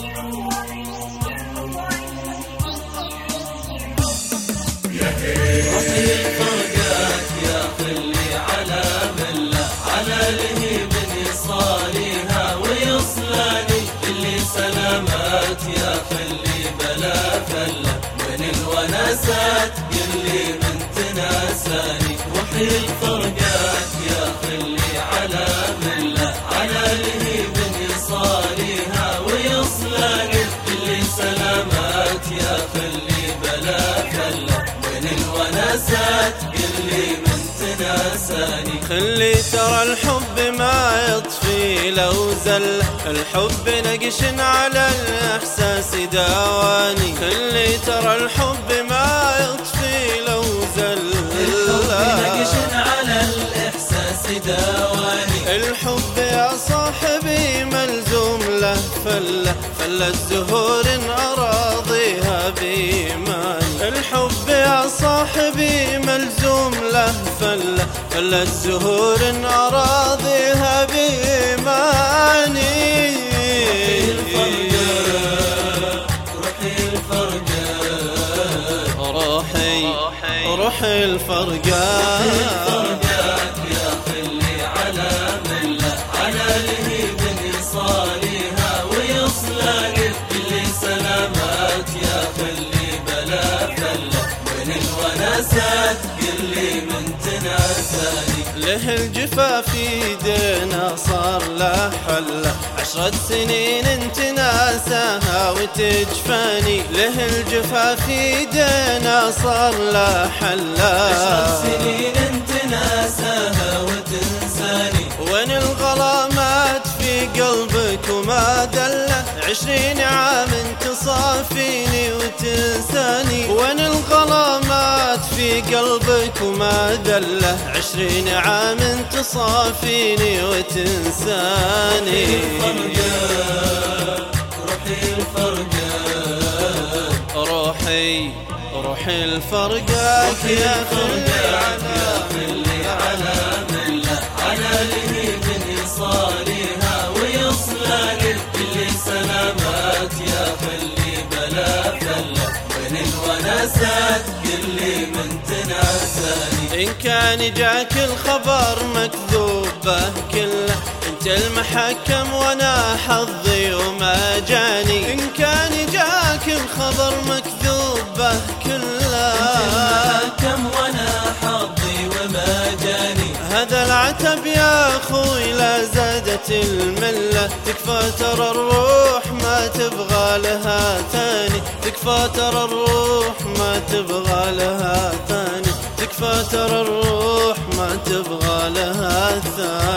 روحي الفرقات يا خلي على ملة، على لهيب يصاليها ويصلاني، اللي سلامات يا خلي بلا فلة، من الوناسات يلي من تناساني. روحي الفرقات يا خلي على ملة، على لهيب يصاليها ويصلاني، اللي سلامات يا خلي بلا فلة، من الوناسات يلي من تناساني. خلي ترى الحب ما يطفي لو زل، الحب نقش على الإحساس داواني. خلي ترى الحب ما يطفي لو زل، الحب نقش على الإحساس داواني. الحب يا صاحبي ملزوم له فلة، فلة زهور أراضيها بإيماني. الحب يا صاحبي ملزوم له فلة، فلة زهور أراضيها بإيماني. روحي الفرقات، روحي الفرقات يا خلي على ملة، على لهيب يصاليها ويصلاني، اللي سلامات يا خلي بلا فلة، من الوناسات يلي من تناساني. له الجفا في دينا صار له حله، 10 سنين انت ناساها وتجفاني. له الجفا في دينا صار له حله، 10 سنين انت ناساها وتنساني. وين الغرامات في قلبك وما دله، 20 عام تصافيني وتنساني. وين الغرامات في قلبك وما دله، 20 عام تصافيني وتنساني. روحي الفرقات، روحي الفرقات يا خلي على ملة، على لهيب يصاليها ويصلاني، اللي سلامات يا خلي بلا فلة، من الوناسات يلي من تناساني. إن كان جاك الخبر مكذوب به كله، انت المحكم وانا حظي وما جاني. إن كان جاك الخبر مكذوب به كله، كم وانا حظي وما جاني. هذا العتب يا اخوي لا زادت المله، تكفى ترى الروح ما تبغى لها ثاني. تكفى ترى الروح ما تبغى لها ثاني. تكفى ترى الروح ما تبغى لها ثاني.